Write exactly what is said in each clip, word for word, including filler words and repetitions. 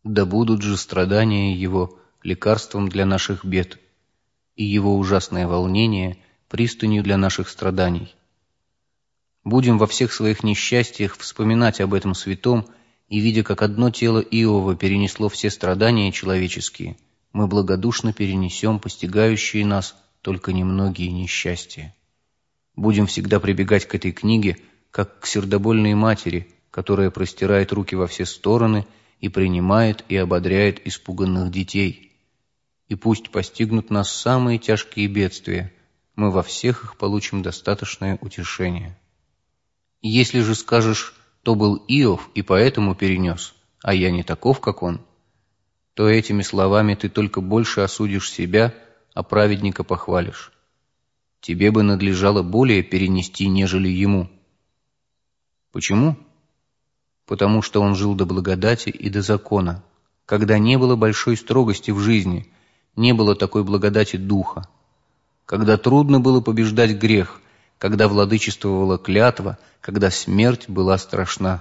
Да будут же страдания Его лекарством для наших бед, и Его ужасное волнение пристанью для наших страданий. Будем во всех своих несчастьях вспоминать об этом святом, и, видя, как одно тело Иова перенесло все страдания человеческие, мы благодушно перенесем постигающие нас только немногие несчастья. Будем всегда прибегать к этой книге, как к сердобольной матери, которая простирает руки во все стороны и принимает и ободряет испуганных детей. И пусть постигнут нас самые тяжкие бедствия, мы во всех их получим достаточное утешение. Если же скажешь: то был Иов и поэтому перенес, а я не таков, как он, то этими словами ты только больше осудишь себя, а праведника похвалишь. Тебе бы надлежало более перенести, нежели ему. Почему? Потому что он жил до благодати и до закона, когда не было большой строгости в жизни, не было такой благодати духа, когда трудно было побеждать грех, когда владычествовала клятва, когда смерть была страшна.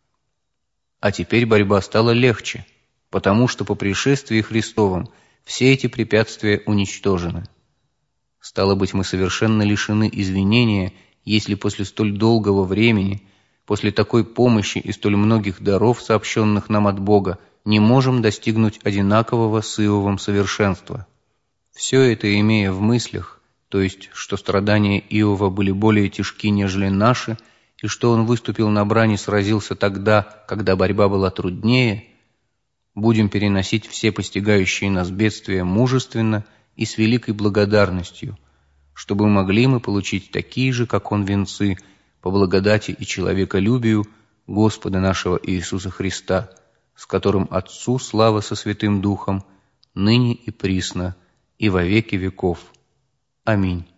А теперь борьба стала легче, потому что по пришествии Христовом все эти препятствия уничтожены. Стало быть, мы совершенно лишены извинения, если после столь долгого времени, после такой помощи и столь многих даров, сообщенных нам от Бога, не можем достигнуть одинакового с Иовом совершенства. Все это имея в мыслях, то есть, что страдания Иова были более тяжки, нежели наши, и что он выступил на брань и сразился тогда, когда борьба была труднее, будем переносить все постигающие нас бедствия мужественно и с великой благодарностью, чтобы могли мы получить такие же, как он, венцы по благодати и человеколюбию Господа нашего Иисуса Христа, с которым Отцу слава со Святым Духом, ныне и присно, и во веки веков. Аминь.